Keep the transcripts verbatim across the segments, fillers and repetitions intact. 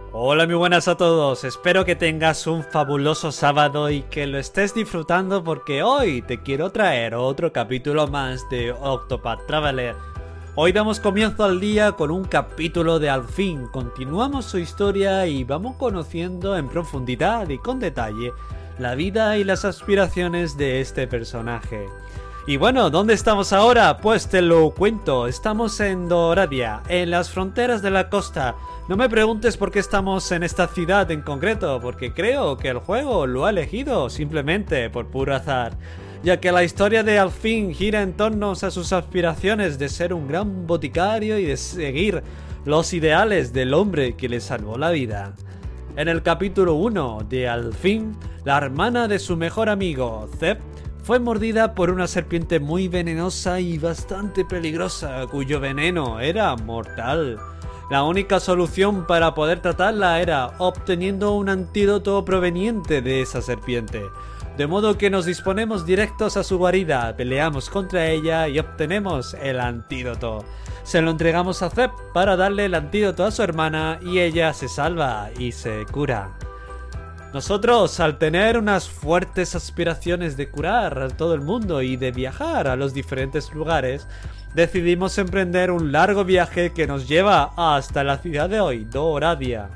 Hola, muy buenas a todos, espero que tengas un fabuloso sábado y que lo estés disfrutando porque hoy te quiero traer otro capítulo más de Octopath Traveler. Hoy damos comienzo al día con un capítulo de Al fin, continuamos su historia y vamos conociendo en profundidad y con detalle la vida y las aspiraciones de este personaje. Y bueno, ¿dónde estamos ahora? Pues te lo cuento, estamos en Doradia, en las fronteras de la costa. No me preguntes por qué estamos en esta ciudad en concreto, porque creo que el juego lo ha elegido simplemente por puro azar, ya que la historia de Al fin gira en torno a sus aspiraciones de ser un gran boticario y de seguir los ideales del hombre que le salvó la vida. En el capítulo uno de Al fin, la hermana de su mejor amigo, Zeb, fue mordida por una serpiente muy venenosa y bastante peligrosa, cuyo veneno era mortal. La única solución para poder tratarla era obteniendo un antídoto proveniente de esa serpiente. De modo que nos disponemos directos a su guarida, peleamos contra ella y obtenemos el antídoto. Se lo entregamos a Zeb para darle el antídoto a su hermana y ella se salva y se cura. Nosotros, al tener unas fuertes aspiraciones de curar a todo el mundo y de viajar a los diferentes lugares, decidimos emprender un largo viaje que nos lleva hasta la ciudad de hoy, Doradia.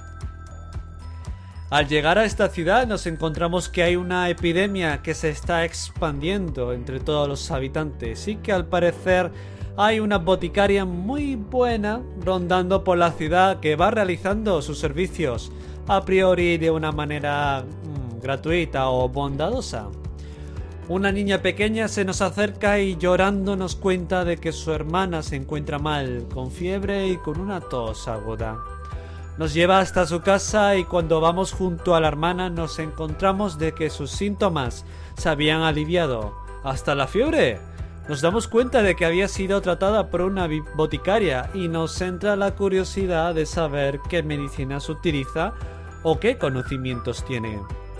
Al llegar a esta ciudad nos encontramos que hay una epidemia que se está expandiendo entre todos los habitantes y que al parecer hay una boticaria muy buena rondando por la ciudad que va realizando sus servicios a priori de una manera mmm, gratuita o bondadosa. Una niña pequeña se nos acerca y llorando nos cuenta de que su hermana se encuentra mal, con fiebre y con una tos aguda. Nos lleva hasta su casa y cuando vamos junto a la hermana nos encontramos de que sus síntomas se habían aliviado. ¿Hasta la fiebre? Nos damos cuenta de que había sido tratada por una boticaria y nos entra la curiosidad de saber qué medicinas utiliza o qué conocimientos tiene.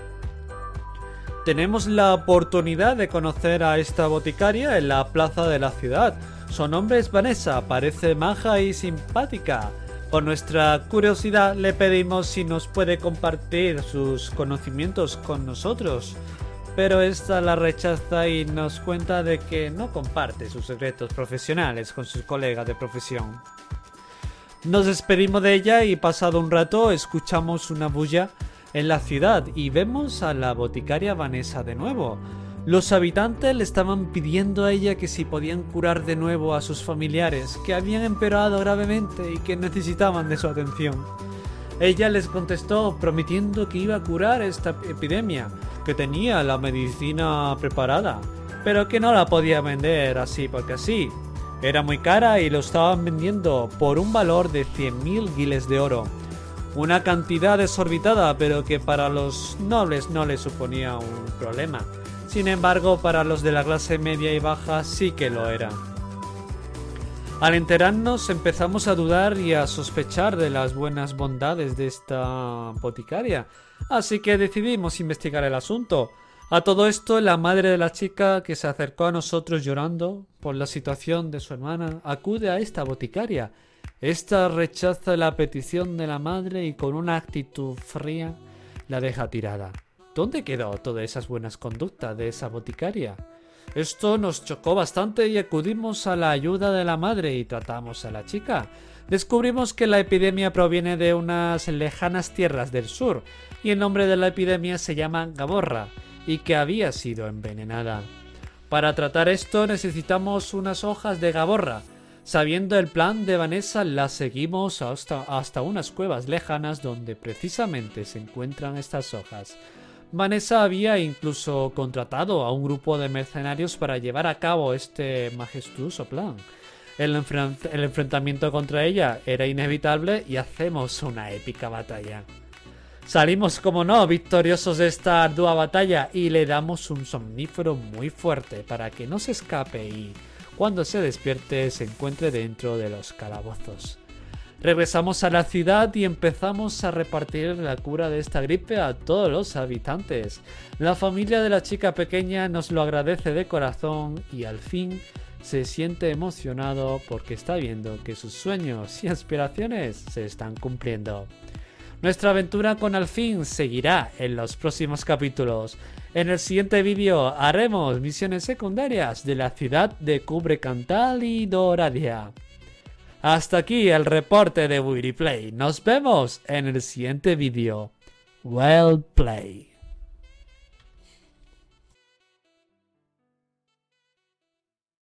Tenemos la oportunidad de conocer a esta boticaria en la plaza de la ciudad. Su nombre es Vanessa, parece maja y simpática. Por nuestra curiosidad le pedimos si nos puede compartir sus conocimientos con nosotros, pero esta la rechaza y nos cuenta de que no comparte sus secretos profesionales con sus colegas de profesión. Nos despedimos de ella y pasado un rato escuchamos una bulla en la ciudad y vemos a la boticaria Vanessa de nuevo. Los habitantes le estaban pidiendo a ella que si podían curar de nuevo a sus familiares que habían empeorado gravemente y que necesitaban de su atención. Ella les contestó prometiendo que iba a curar esta epidemia, que tenía la medicina preparada, pero que no la podía vender así porque así. Era muy cara y lo estaban vendiendo por un valor de cien mil guiles de oro. Una cantidad desorbitada, pero que para los nobles no les suponía un problema. Sin embargo, para los de la clase media y baja sí que lo era. Al enterarnos empezamos a dudar y a sospechar de las buenas bondades de esta boticaria, así que decidimos investigar el asunto. A todo esto, la madre de la chica que se acercó a nosotros llorando por la situación de su hermana acude a esta boticaria. Esta rechaza la petición de la madre y con una actitud fría la deja tirada. ¿Dónde quedó todas esas buenas conductas de esa boticaria? Esto nos chocó bastante y acudimos a la ayuda de la madre y tratamos a la chica. Descubrimos que la epidemia proviene de unas lejanas tierras del sur y el nombre de la epidemia se llama Gaborra y que había sido envenenada. Para tratar esto necesitamos unas hojas de Gaborra. Sabiendo el plan de Vanessa, la seguimos hasta, hasta unas cuevas lejanas donde precisamente se encuentran estas hojas. Vanessa había incluso contratado a un grupo de mercenarios para llevar a cabo este majestuoso plan. El, enfrent- el enfrentamiento contra ella era inevitable y hacemos una épica batalla. Salimos, como no, victoriosos de esta ardua batalla y le damos un somnífero muy fuerte para que no se escape y, cuando se despierte, se encuentre dentro de los calabozos. Regresamos a la ciudad y empezamos a repartir la cura de esta gripe a todos los habitantes. La familia de la chica pequeña nos lo agradece de corazón y al fin se siente emocionado porque está viendo que sus sueños y aspiraciones se están cumpliendo. Nuestra aventura con Alfin seguirá en los próximos capítulos. En el siguiente vídeo haremos misiones secundarias de la ciudad de Cubre Cantal y Doradia. Hasta aquí el reporte de Wiriplay. Nos vemos en el siguiente vídeo. Well play.